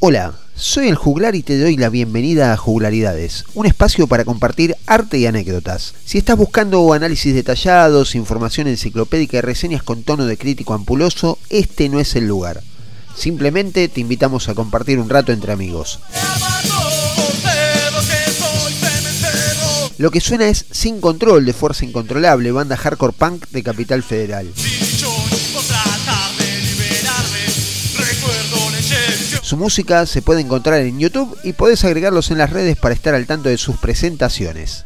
Hola, soy el Juglar y te doy la bienvenida a Juglaridades, un espacio para compartir arte y anécdotas. Si estás buscando análisis detallados, información enciclopédica y reseñas con tono de crítico ampuloso, este no es el lugar. Simplemente te invitamos a compartir un rato entre amigos. Lo que suena es Sin Control de Fuerza Incontrolable, banda hardcore punk de Capital Federal. Su música se puede encontrar en YouTube y podés agregarlos en las redes para estar al tanto de sus presentaciones.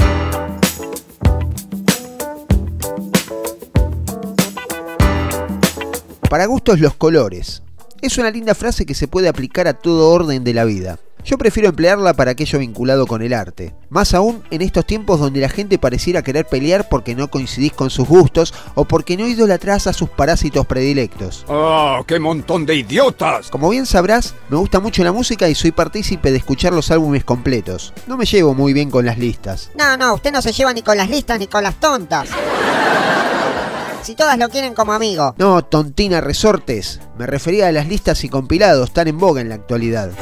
Para gustos los colores. Es una linda frase que se puede aplicar a todo orden de la vida. Yo prefiero emplearla para aquello vinculado con el arte. Más aún en estos tiempos donde la gente pareciera querer pelear porque no coincidís con sus gustos o porque no idolatrás a sus parásitos predilectos. ¡Oh, qué montón de idiotas! Como bien sabrás, me gusta mucho la música y soy partícipe de escuchar los álbumes completos. No me llevo muy bien con las listas. No, usted no se lleva ni con las listas ni con las tontas. Si todas lo quieren como amigo. No, tontina resortes. Me refería a las listas y compilados tan en boga en la actualidad.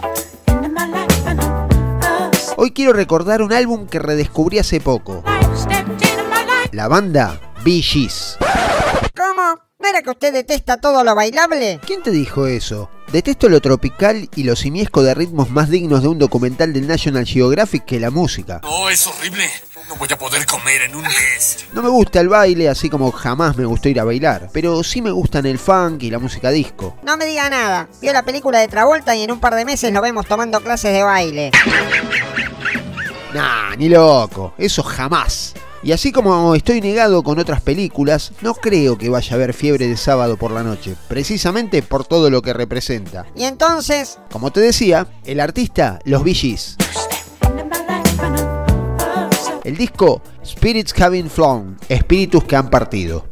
Hoy quiero recordar un álbum que redescubrí hace poco. La banda Bee Gees. ¿Cómo? ¿No era que usted detesta todo lo bailable? ¿Quién te dijo eso? Detesto lo tropical y lo simiesco de ritmos más dignos de un documental del National Geographic que la música. No, es horrible. No voy a poder comer en un mes. No me gusta el baile, así como jamás me gustó ir a bailar, pero sí me gustan el funk y la música disco. No me diga nada. Vio la película de Travolta y en un par de meses lo vemos tomando clases de baile. Nah, ni loco, eso jamás. Y así como estoy negado con otras películas, no creo que vaya a haber Fiebre de Sábado por la Noche, precisamente por todo lo que representa. ¿Y entonces? Como te decía, el artista, los Bee Gees. El disco Spirits Having Flown, Espíritus que han partido.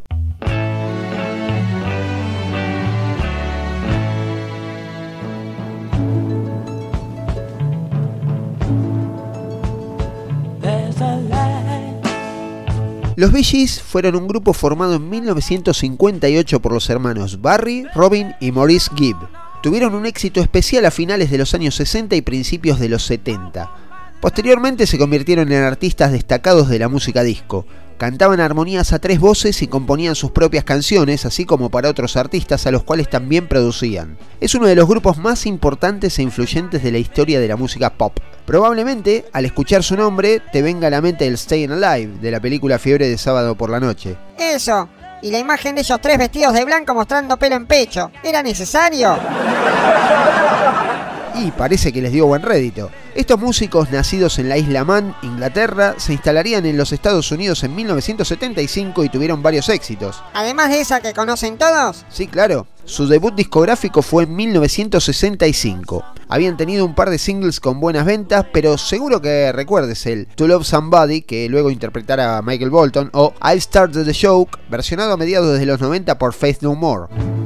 Los Bee Gees fueron un grupo formado en 1958 por los hermanos Barry, Robin y Maurice Gibb. Tuvieron un éxito especial a finales de los años 60 y principios de los 70. Posteriormente se convirtieron en artistas destacados de la música disco. Cantaban armonías a tres voces y componían sus propias canciones, así como para otros artistas a los cuales también producían. Es uno de los grupos más importantes e influyentes de la historia de la música pop. Probablemente, al escuchar su nombre, te venga a la mente el Stayin' Alive de la película Fiebre de Sábado por la Noche. Eso, y la imagen de ellos tres vestidos de blanco mostrando pelo en pecho. ¿Era necesario? Y parece que les dio buen rédito. Estos músicos, nacidos en la isla Man, Inglaterra, se instalarían en los Estados Unidos en 1975 y tuvieron varios éxitos. ¿Además de esa que conocen todos? Sí, claro. Su debut discográfico fue en 1965. Habían tenido un par de singles con buenas ventas, pero seguro que recuerdes el To Love Somebody, que luego interpretara Michael Bolton, o I'll Start the Show, versionado a mediados de los 90 por Faith No More.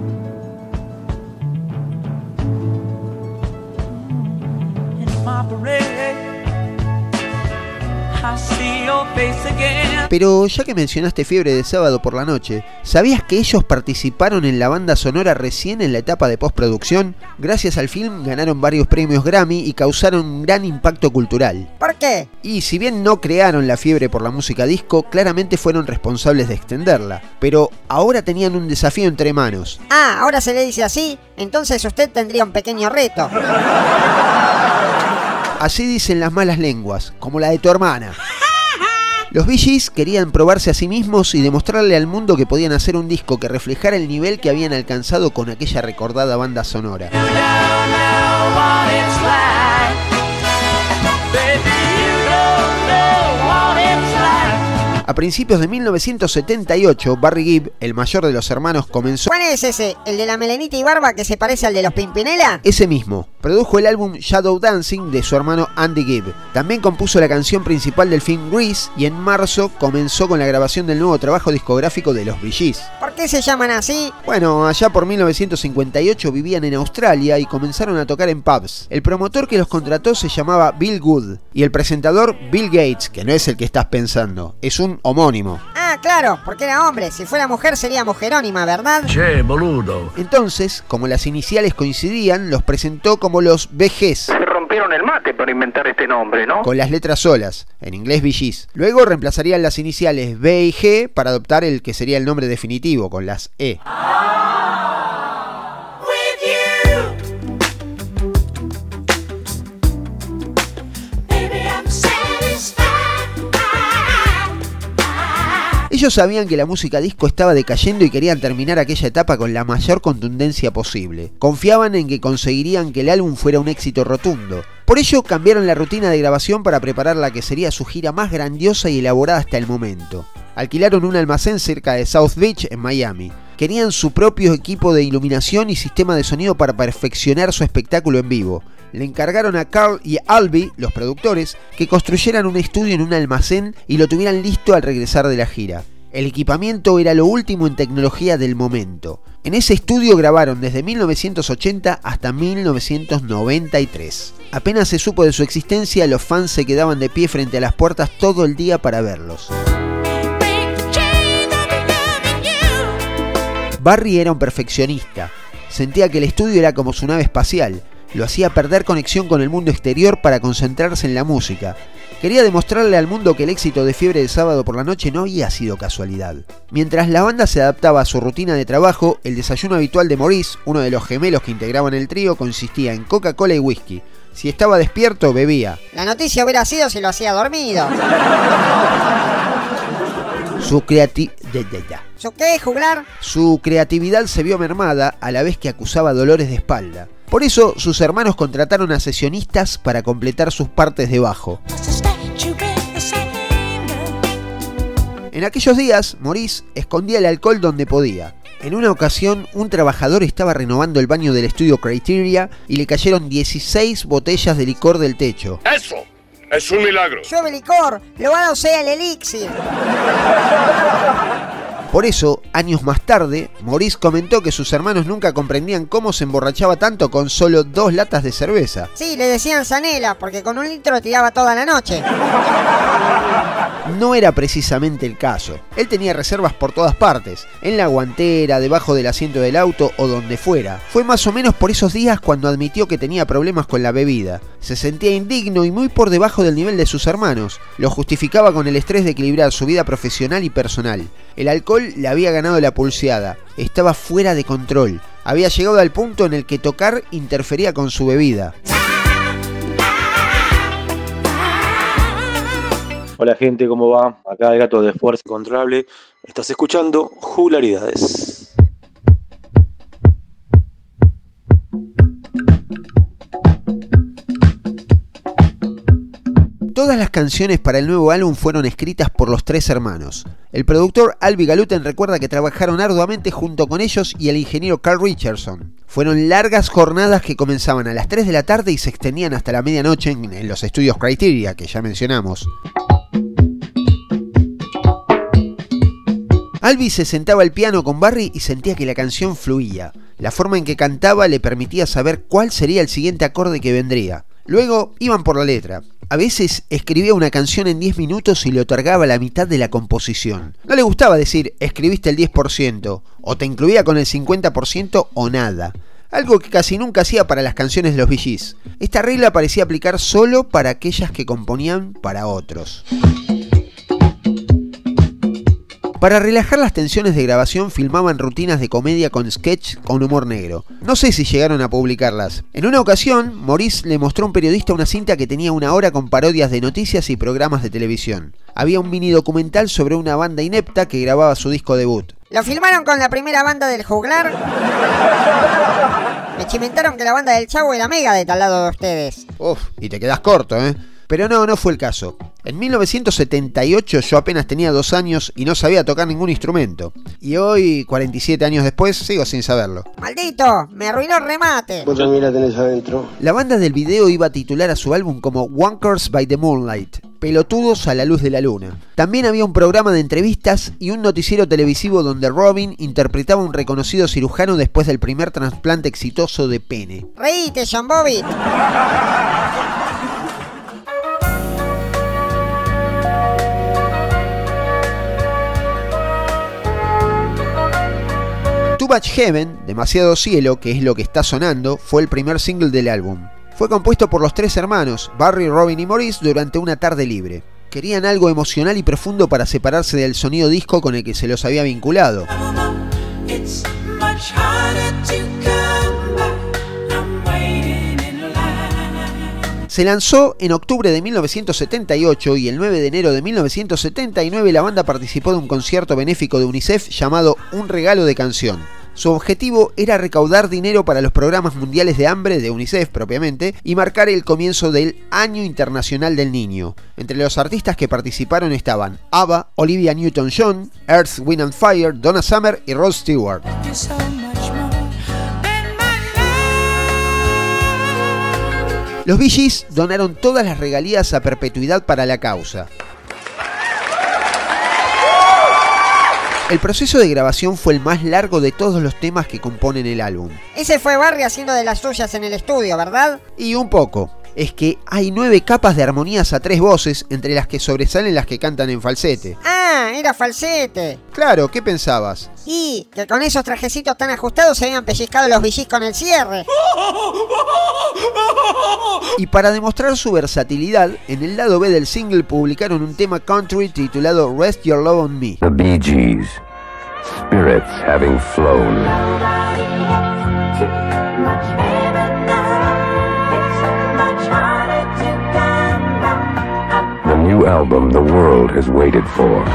Pero ya que mencionaste Fiebre de Sábado por la Noche, ¿sabías que ellos participaron en la banda sonora recién en la etapa de postproducción? Gracias al film ganaron varios premios Grammy y causaron un gran impacto cultural. ¿Por qué? Y si bien no crearon la fiebre por la música disco, claramente fueron responsables de extenderla. Pero ahora tenían un desafío entre manos. Ah, ahora se le dice así, entonces usted tendría un pequeño reto. Así dicen las malas lenguas, como la de tu hermana. Los Bee Gees querían probarse a sí mismos y demostrarle al mundo que podían hacer un disco que reflejara el nivel que habían alcanzado con aquella recordada banda sonora. A principios de 1978, Barry Gibb, el mayor de los hermanos, comenzó... ¿Cuál es ese? ¿El de la melenita y barba que se parece al de los Pimpinela? Ese mismo. Produjo el álbum Shadow Dancing de su hermano Andy Gibb. También compuso la canción principal del film Grease y en marzo comenzó con la grabación del nuevo trabajo discográfico de los Bee Gees. ¿Por qué se llaman así? Bueno, allá por 1958 vivían en Australia y comenzaron a tocar en pubs. El promotor que los contrató se llamaba Bill Good y el presentador Bill Gates, que no es el que estás pensando, es un homónimo. Ah, claro, porque era hombre. Si fuera mujer sería mujerónima, ¿verdad? Che, boludo. Entonces, como las iniciales coincidían, los presentó como los VGs. Se rompieron el mate para inventar este nombre, ¿no? Con las letras solas, en inglés Bee Gees. Luego reemplazarían las iniciales B y G para adoptar el que sería el nombre definitivo, con las E. Ellos sabían que la música disco estaba decayendo y querían terminar aquella etapa con la mayor contundencia posible. Confiaban en que conseguirían que el álbum fuera un éxito rotundo. Por ello cambiaron la rutina de grabación para preparar la que sería su gira más grandiosa y elaborada hasta el momento. Alquilaron un almacén cerca de South Beach, en Miami. Querían su propio equipo de iluminación y sistema de sonido para perfeccionar su espectáculo en vivo. Le encargaron a Carl y Albee, los productores, que construyeran un estudio en un almacén y lo tuvieran listo al regresar de la gira. El equipamiento era lo último en tecnología del momento. En ese estudio grabaron desde 1980 hasta 1993. Apenas se supo de su existencia, los fans se quedaban de pie frente a las puertas todo el día para verlos. Barry era un perfeccionista. Sentía que el estudio era como su nave espacial. Lo hacía perder conexión con el mundo exterior para concentrarse en la música. Quería demostrarle al mundo que el éxito de Fiebre de Sábado por la Noche no había sido casualidad. Mientras la banda se adaptaba a su rutina de trabajo, el desayuno habitual de Maurice, uno de los gemelos que integraban el trío, consistía en Coca-Cola y whisky. Si estaba despierto, bebía. La noticia hubiera sido si lo hacía dormido. ¿Su qué, juglar? Su creatividad se vio mermada a la vez que acusaba dolores de espalda. Por eso, sus hermanos contrataron a sesionistas para completar sus partes de bajo. En aquellos días, Maurice escondía el alcohol donde podía. En una ocasión, un trabajador estaba renovando el baño del estudio Criteria y le cayeron 16 botellas de licor del techo. ¡Eso! ¡Es un milagro! Llueve licor, lo va a sea el elixir. Por eso, años más tarde, Maurice comentó que sus hermanos nunca comprendían cómo se emborrachaba tanto con solo 2 latas de cerveza. Sí, le decían Zanela, porque con 1 litro tiraba toda la noche. No era precisamente el caso. Él tenía reservas por todas partes, en la guantera, debajo del asiento del auto o donde fuera. Fue más o menos por esos días cuando admitió que tenía problemas con la bebida. Se sentía indigno y muy por debajo del nivel de sus hermanos. Lo justificaba con el estrés de equilibrar su vida profesional y personal. El alcohol le había ganado la pulseada. Estaba fuera de control. Había llegado al punto en el que tocar interfería con su bebida. Hola gente, ¿cómo va? Acá el gato de Fuerza Incontrolable. Estás escuchando Juglaridades. Todas las canciones para el nuevo álbum fueron escritas por los 3 hermanos. El productor Albee Galuten recuerda que trabajaron arduamente junto con ellos y el ingeniero Carl Richardson. Fueron largas jornadas que comenzaban a las 3 de la tarde y se extendían hasta la medianoche en los estudios Criteria, que ya mencionamos. Albee se sentaba al piano con Barry y sentía que la canción fluía. La forma en que cantaba le permitía saber cuál sería el siguiente acorde que vendría. Luego iban por la letra. A veces escribía una canción en 10 minutos y le otorgaba la mitad de la composición. No le gustaba decir, escribiste el 10%, o te incluía con el 50% o nada. Algo que casi nunca hacía para las canciones de los Bee Gees. Esta regla parecía aplicar solo para aquellas que componían para otros. Para relajar las tensiones de grabación filmaban rutinas de comedia con sketch con humor negro. No sé si llegaron a publicarlas. En una ocasión, Maurice le mostró a un periodista una cinta que tenía 1 hora con parodias de noticias y programas de televisión. Había un mini documental sobre una banda inepta que grababa su disco debut. ¿Lo filmaron con la primera banda del juglar? Me chimentaron que la banda del Chavo era Megadeth al lado de ustedes. Uf, y te quedás corto, ¿eh? Pero no fue el caso. En 1978 yo apenas tenía 2 años y no sabía tocar ningún instrumento. Y hoy, 47 años después, sigo sin saberlo. ¡Maldito! ¡Me arruinó el remate! Vos también la tenés adentro. La banda del video iba a titular a su álbum como Wankers by the Moonlight, pelotudos a la luz de la luna. También había un programa de entrevistas y un noticiero televisivo donde Robin interpretaba a un reconocido cirujano después del primer trasplante exitoso de pene. ¡Reíte, John Bobby! Much Heaven, Demasiado Cielo, que es lo que está sonando, fue el primer single del álbum. Fue compuesto por los tres hermanos, Barry, Robin y Maurice, durante una tarde libre. Querían algo emocional y profundo para separarse del sonido disco con el que se los había vinculado. Se lanzó en octubre de 1978 y el 9 de enero de 1979 la banda participó de un concierto benéfico de UNICEF llamado Un Regalo de Canción. Su objetivo era recaudar dinero para los programas mundiales de hambre de UNICEF propiamente y marcar el comienzo del Año Internacional del Niño. Entre los artistas que participaron estaban ABBA, Olivia Newton-John, Earth, Wind and Fire, Donna Summer y Rod Stewart. Los Bee Gees donaron todas las regalías a perpetuidad para la causa. El proceso de grabación fue el más largo de todos los temas que componen el álbum. Ese fue Barry haciendo de las suyas en el estudio, ¿verdad? Y un poco. Es que hay 9 capas de armonías a 3 voces, entre las que sobresalen las que cantan en falsete. ¡Ah! Era falsete. Claro, ¿qué pensabas? Y que con esos trajecitos tan ajustados se habían pellizcado los Bee Gees con el cierre. Y para demostrar su versatilidad, en el lado B del single publicaron un tema country titulado Rest Your Love on Me. The Bee Gees, spirits having flown. The new album the world has waited for.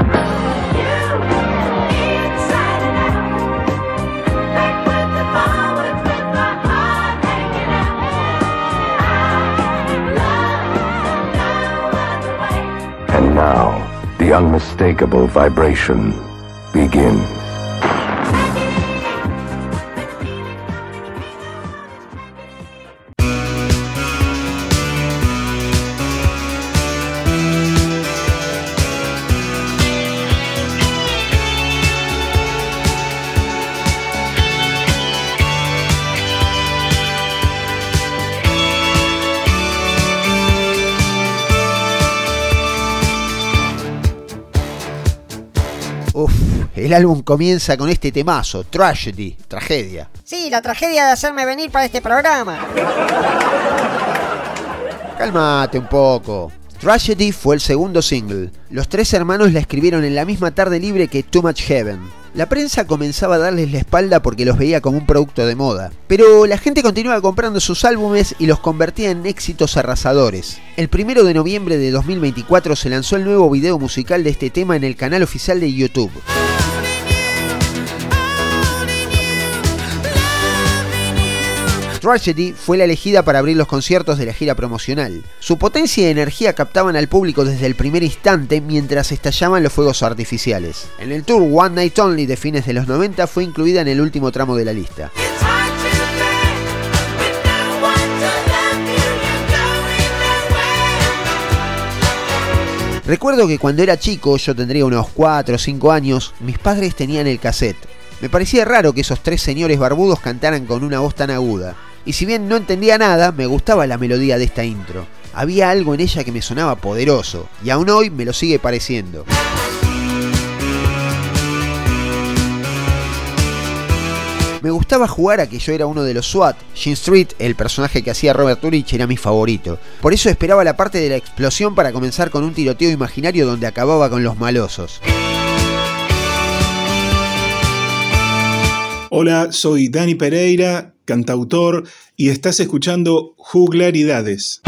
And now, the unmistakable vibration begins. El álbum comienza con este temazo, Tragedy, tragedia. Sí, la tragedia de hacerme venir para este programa. Cálmate un poco. Tragedy fue el segundo single. Los tres hermanos la escribieron en la misma tarde libre que Too Much Heaven. La prensa comenzaba a darles la espalda porque los veía como un producto de moda. Pero la gente continuaba comprando sus álbumes y los convertía en éxitos arrasadores. El 1 de noviembre de 2024 se lanzó el nuevo video musical de este tema en el canal oficial de YouTube. Tragedy fue la elegida para abrir los conciertos de la gira promocional. Su potencia y energía captaban al público desde el primer instante mientras estallaban los fuegos artificiales. En el tour One Night Only de fines de los 90 fue incluida en el último tramo de la lista. Recuerdo que cuando era chico, yo tendría unos 4 o 5 años, mis padres tenían el cassette. Me parecía raro que esos tres señores barbudos cantaran con una voz tan aguda. Y si bien no entendía nada, me gustaba la melodía de esta intro. Había algo en ella que me sonaba poderoso, y aún hoy me lo sigue pareciendo. Me gustaba jugar a que yo era uno de los SWAT. Gene Street, el personaje que hacía Robert Urich, era mi favorito. Por eso esperaba la parte de la explosión para comenzar con un tiroteo imaginario donde acababa con los malosos. Hola, soy Dani Pereira, cantautor, y estás escuchando Juglaridades.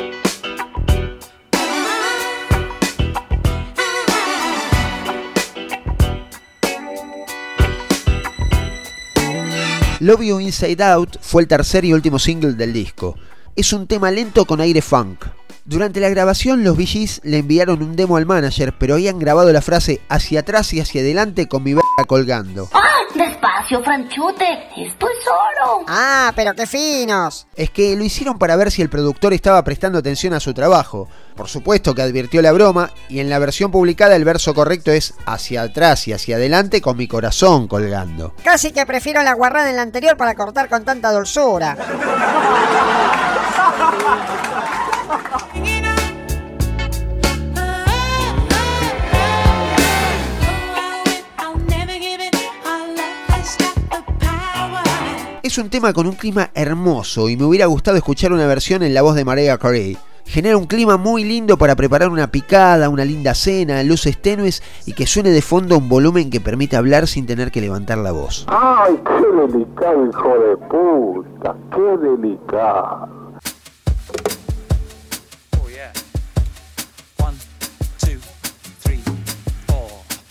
Love You Inside Out fue el tercer y último single del disco. Es un tema lento con aire funk. Durante la grabación, los Bee Gees le enviaron un demo al manager, pero habían grabado la frase hacia atrás y hacia adelante con mi verga colgando. ¡Ah! ¡Despacio, Franchute! ¡Estoy solo! ¡Ah, pero qué finos! Es que lo hicieron para ver si el productor estaba prestando atención a su trabajo. Por supuesto que advirtió la broma, y en la versión publicada el verso correcto es hacia atrás y hacia adelante con mi corazón colgando. Casi que prefiero la guarrada en la anterior para cortar con tanta dulzura. Es un tema con un clima hermoso y me hubiera gustado escuchar una versión en la voz de Mariah Carey. Genera un clima muy lindo para preparar una picada, una linda cena, luces tenues y que suene de fondo un volumen que permite hablar sin tener que levantar la voz. ¡Ay, qué delicado, hijo de puta! ¡Qué delicado! Oh, yeah. 1, 2, 3, 4.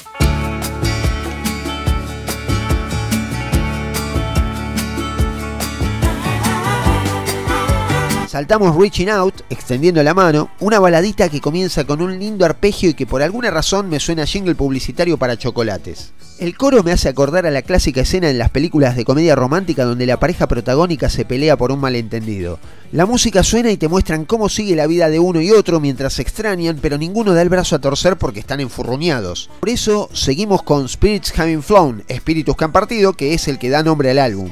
Saltamos Reaching Out, extendiendo la mano, una baladita que comienza con un lindo arpegio y que por alguna razón me suena a jingle publicitario para chocolates. El coro me hace acordar a la clásica escena en las películas de comedia romántica donde la pareja protagónica se pelea por un malentendido. La música suena y te muestran cómo sigue la vida de uno y otro mientras se extrañan, pero ninguno da el brazo a torcer porque están enfurruñados. Por eso seguimos con Spirits Having Flown, Espíritus que han partido, que es el que da nombre al álbum.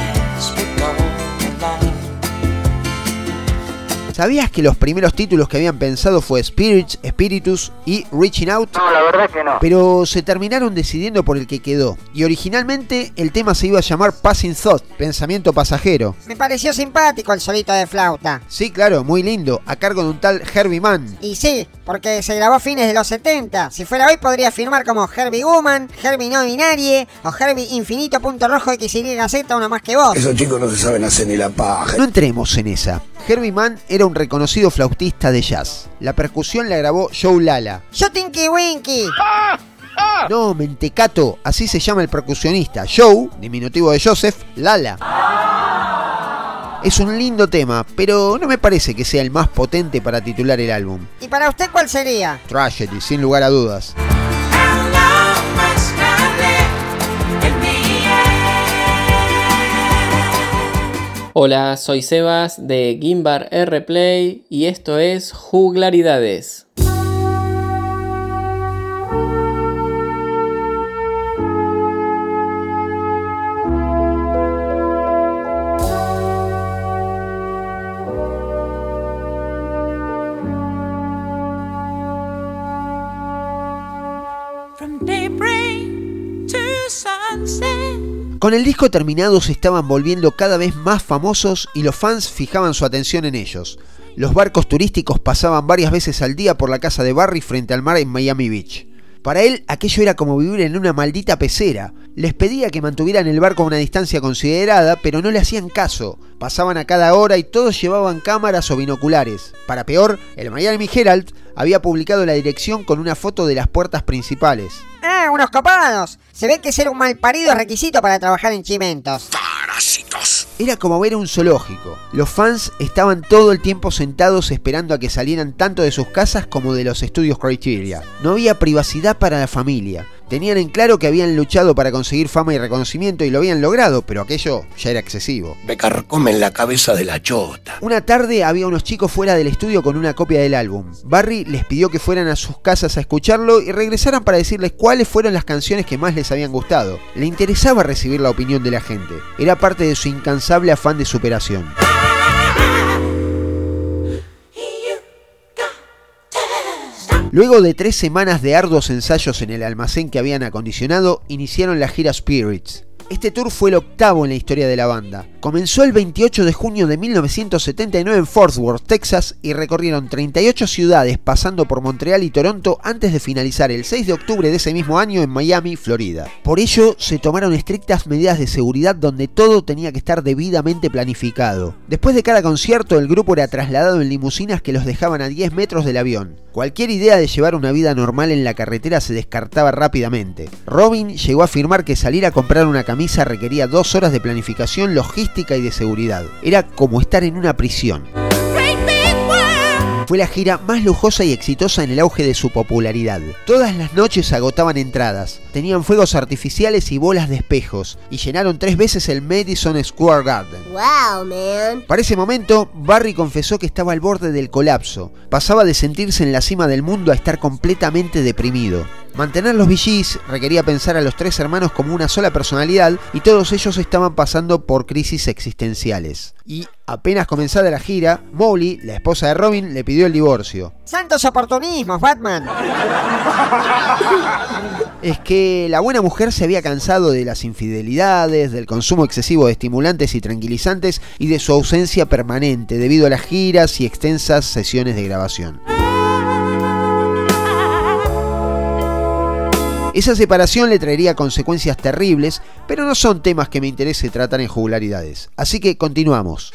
¿Sabías que los primeros títulos que habían pensado fue Spirits, Spiritus y Reaching Out? No, la verdad que no. Pero se terminaron decidiendo por el que quedó. Y originalmente el tema se iba a llamar Passing Thought, pensamiento pasajero. Me pareció simpático el solito de flauta. Sí, claro, muy lindo, a cargo de un tal Herbie Mann. Y sí, porque se grabó a fines de los 70. Si fuera hoy podría firmar como Herbie Woman, Herbie No Binarie o Herbie Infinito Punto Rojo XYZ, uno más que vos. Esos chicos no se saben hacer ni la paja. No entremos en esa. Herbie Mann era un reconocido flautista de jazz. La percusión la grabó Joe Lala. Yo Tinky Winky. No, mentecato, así se llama el percusionista. Joe, diminutivo de Joseph, Lala. Es un lindo tema, pero no me parece que sea el más potente para titular el álbum. ¿Y para usted cuál sería? Tragedy, sin lugar a dudas. Hola, soy Sebas de Gimbar R-Play y esto es Juglaridades. Con el disco terminado se estaban volviendo cada vez más famosos y los fans fijaban su atención en ellos. Los barcos turísticos pasaban varias veces al día por la casa de Barry frente al mar en Miami Beach. Para él, aquello era como vivir en una maldita pecera. Les pedía que mantuvieran el barco a una distancia considerada, pero no le hacían caso. Pasaban a cada hora y todos llevaban cámaras o binoculares. Para peor, el Miami Herald había publicado la dirección con una foto de las puertas principales. ¡Ah, unos copados! Se ve que ser un malparido es requisito para trabajar en Chimentos. ¡Parásitos! Era como ver un zoológico. Los fans estaban todo el tiempo sentados esperando a que salieran tanto de sus casas como de los estudios Criteria. No había privacidad para la familia. Tenían en claro que habían luchado para conseguir fama y reconocimiento y lo habían logrado, pero aquello ya era excesivo. Me carcomen la cabeza de la chota. Una tarde había unos chicos fuera del estudio con una copia del álbum. Barry les pidió que fueran a sus casas a escucharlo y regresaran para decirles cuáles fueron las canciones que más les habían gustado. Le interesaba recibir la opinión de la gente. Era parte de su incansable afán de superación. Luego de 3 semanas de arduos ensayos en el almacén que habían acondicionado, iniciaron la gira Spirits. Este tour fue el 8º en la historia de la banda. Comenzó el 28 de junio de 1979 en Fort Worth, Texas, y recorrieron 38 ciudades pasando por Montreal y Toronto antes de finalizar el 6 de octubre de ese mismo año en Miami, Florida. Por ello, se tomaron estrictas medidas de seguridad donde todo tenía que estar debidamente planificado. Después de cada concierto, el grupo era trasladado en limusinas que los dejaban a 10 metros del avión. Cualquier idea de llevar una vida normal en la carretera se descartaba rápidamente. Robin llegó a afirmar que salir a comprar una camisa requería 2 horas de planificación, logística y de seguridad. Era como estar en una prisión. Fue la gira más lujosa y exitosa en el auge de su popularidad. Todas las noches agotaban entradas, tenían fuegos artificiales y bolas de espejos, y llenaron 3 veces el Madison Square Garden. Wow, man. Para ese momento, Barry confesó que estaba al borde del colapso. Pasaba de sentirse en la cima del mundo a estar completamente deprimido. Mantener los Bee Gees requería pensar a los tres hermanos como una sola personalidad y todos ellos estaban pasando por crisis existenciales. Y apenas comenzada la gira, Molly, la esposa de Robin, le pidió el divorcio. ¡Santos oportunismos, Batman! Es que la buena mujer se había cansado de las infidelidades, del consumo excesivo de estimulantes y tranquilizantes y de su ausencia permanente debido a las giras y extensas sesiones de grabación. Esa separación le traería consecuencias terribles, pero no son temas que me interese tratar en Juglaridades. Así que continuamos.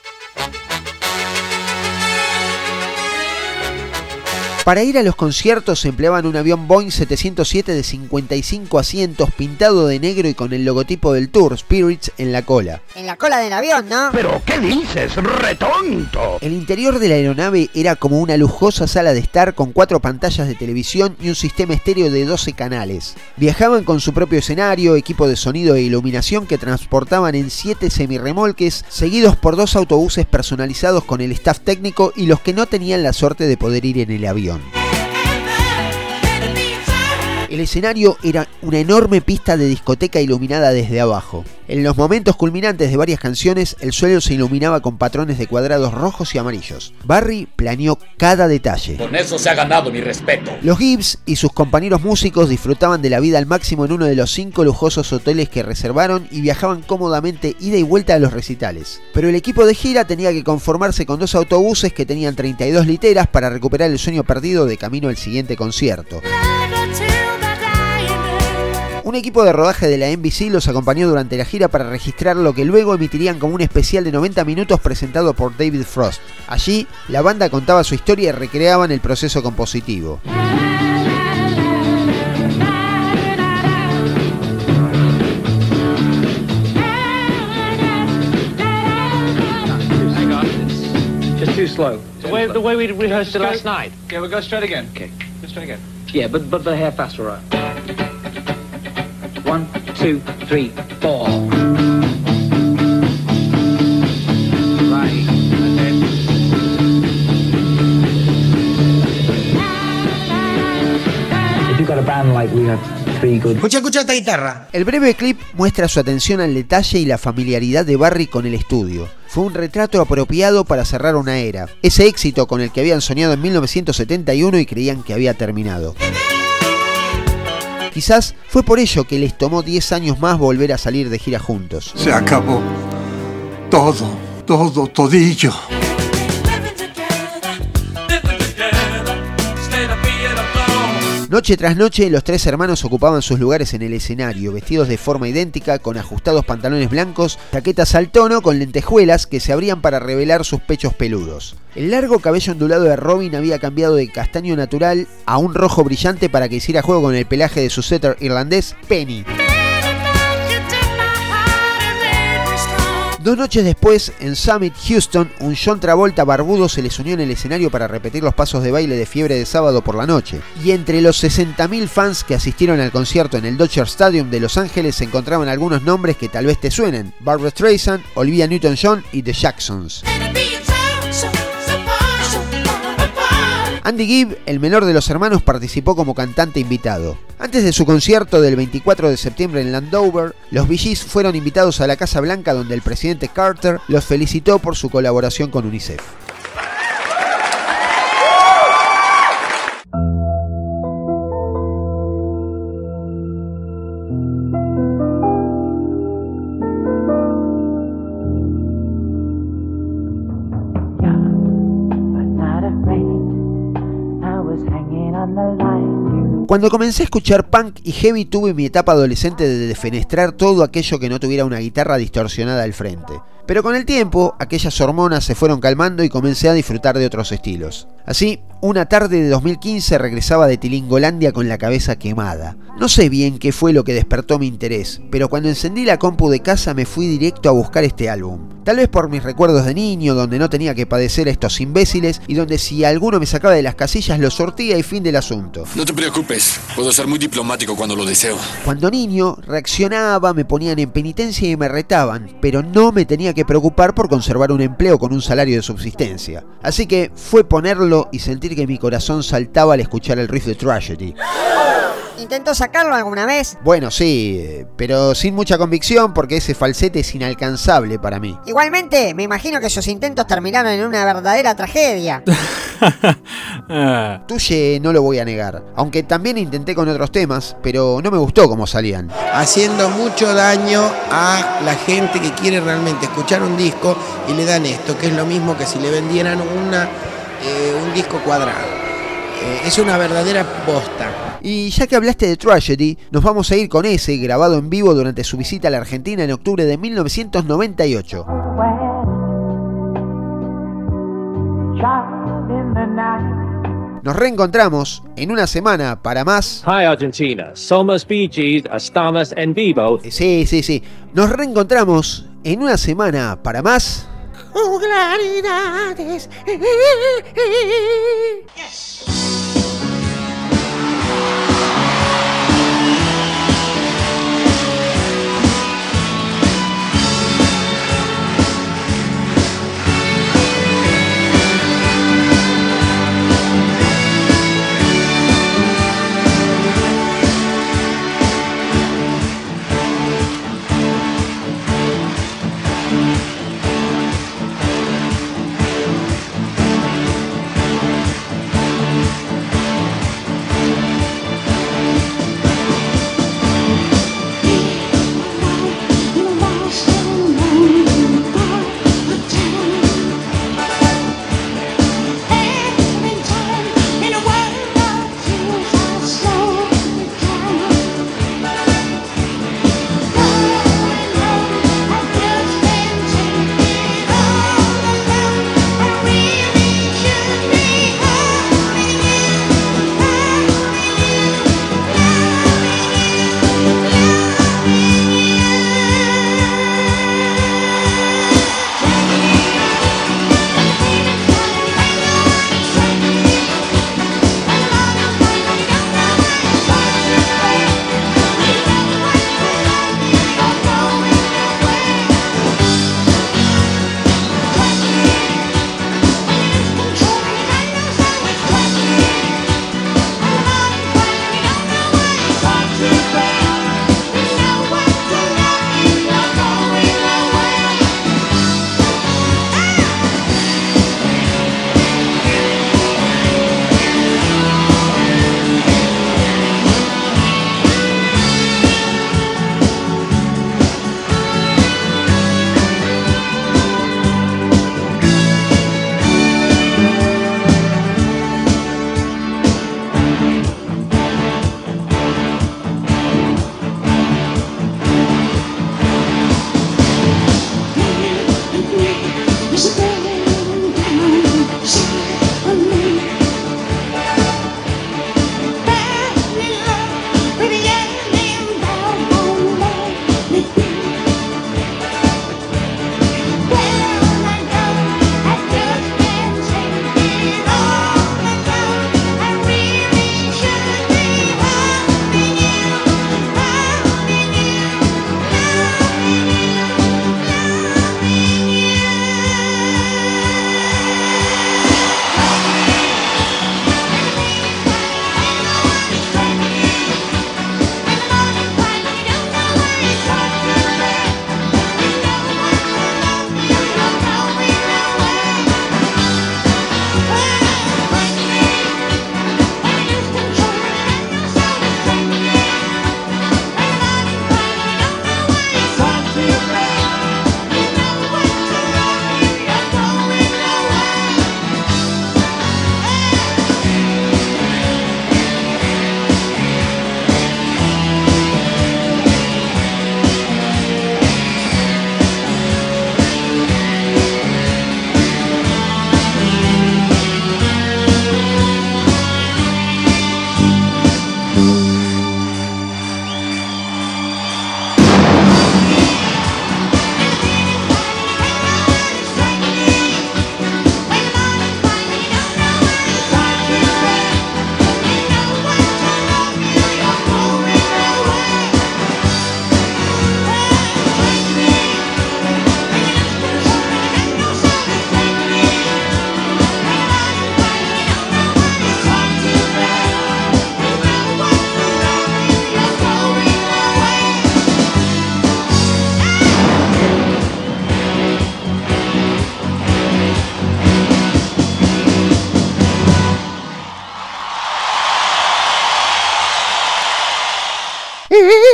Para ir a los conciertos se empleaban un avión Boeing 707 de 55 asientos pintado de negro y con el logotipo del tour, Spirits, en la cola. En la cola del avión, ¿no? ¿Pero qué dices, retonto? El interior de la aeronave era como una lujosa sala de estar con 4 pantallas de televisión y un sistema estéreo de 12 canales. Viajaban con su propio escenario, equipo de sonido e iluminación que transportaban en 7 semirremolques, seguidos por 2 autobuses personalizados con el staff técnico y los que no tenían la suerte de poder ir en el avión. El escenario era una enorme pista de discoteca iluminada desde abajo. En los momentos culminantes de varias canciones, el suelo se iluminaba con patrones de cuadrados rojos y amarillos. Barry planeó cada detalle. Con eso se ha ganado mi respeto. Los Gibbs y sus compañeros músicos disfrutaban de la vida al máximo en uno de los 5 lujosos hoteles que reservaron y viajaban cómodamente ida y vuelta a los recitales. Pero el equipo de gira tenía que conformarse con 2 autobuses que tenían 32 literas para recuperar el sueño perdido de camino al siguiente concierto. Un equipo de rodaje de la NBC los acompañó durante la gira para registrar lo que luego emitirían como un especial de 90 minutos presentado por David Frost. Allí, la banda contaba su historia y recreaban el proceso compositivo. Just too slow. The way we rehearsed it last night. Okay, we'll go straight again. Okay. Go straight again. Yeah, but the hair faster, right? 1, 2, 3, 4. Right. If you've got a band like we have 3 good. Escucha esta guitarra. El breve clip muestra su atención al detalle y la familiaridad de Barry con el estudio. Fue un retrato apropiado para cerrar una era. Ese éxito con el que habían soñado en 1971 y creían que había terminado. Quizás fue por ello que les tomó 10 años más volver a salir de gira juntos. Se acabó. Todillo. Noche tras noche, los 3 hermanos ocupaban sus lugares en el escenario, vestidos de forma idéntica, con ajustados pantalones blancos, chaquetas al tono, con lentejuelas que se abrían para revelar sus pechos peludos. El largo cabello ondulado de Robin había cambiado de castaño natural a un rojo brillante para que hiciera juego con el pelaje de su setter irlandés, Penny. 2 noches después, en Summit, Houston, un John Travolta barbudo se les unió en el escenario para repetir los pasos de baile de Fiebre de Sábado por la noche. Y entre los 60.000 fans que asistieron al concierto en el Dodger Stadium de Los Ángeles se encontraban algunos nombres que tal vez te suenen: Barbra Streisand, Olivia Newton-John y The Jacksons. Andy Gibb, el menor de los hermanos, participó como cantante invitado. Antes de su concierto del 24 de septiembre en Landover, los Bee Gees fueron invitados a la Casa Blanca, donde el presidente Carter los felicitó por su colaboración con UNICEF. Cuando comencé a escuchar punk y heavy tuve mi etapa adolescente de defenestrar todo aquello que no tuviera una guitarra distorsionada al frente. Pero con el tiempo, aquellas hormonas se fueron calmando y comencé a disfrutar de otros estilos. Así, una tarde de 2015 regresaba de Tilingolandia con la cabeza quemada. No sé bien qué fue lo que despertó mi interés, pero cuando encendí la compu de casa me fui directo a buscar este álbum. Tal vez por mis recuerdos de niño, donde no tenía que padecer a estos imbéciles y donde si alguno me sacaba de las casillas lo sortía y fin del asunto. No te preocupes, puedo ser muy diplomático cuando lo deseo. Cuando niño, reaccionaba, me ponían en penitencia y me retaban, pero no me tenía que preocupar por conservar un empleo con un salario de subsistencia. Así que fue ponerlo y sentir que mi corazón saltaba al escuchar el riff de Tragedy. ¿Intentó sacarlo alguna vez? Bueno, sí, pero sin mucha convicción porque ese falsete es inalcanzable para mí. Igualmente, me imagino que sus intentos terminaron en una verdadera tragedia. Tuye no lo voy a negar, aunque también intenté con otros temas, pero no me gustó cómo salían. Haciendo mucho daño a la gente que quiere realmente escuchar un disco y le dan esto, que es lo mismo que si le vendieran un disco cuadrado. Es una verdadera posta. Y ya que hablaste de Tragedy, nos vamos a ir con ese grabado en vivo durante su visita a la Argentina en octubre de 1998. Nos reencontramos en una semana para más. Hi Argentina, somos Bee Gees, estamos en vivo. Sí. Nos reencontramos en una semana para más. Juglaridades.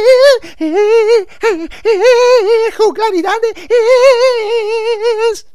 Juglaridades.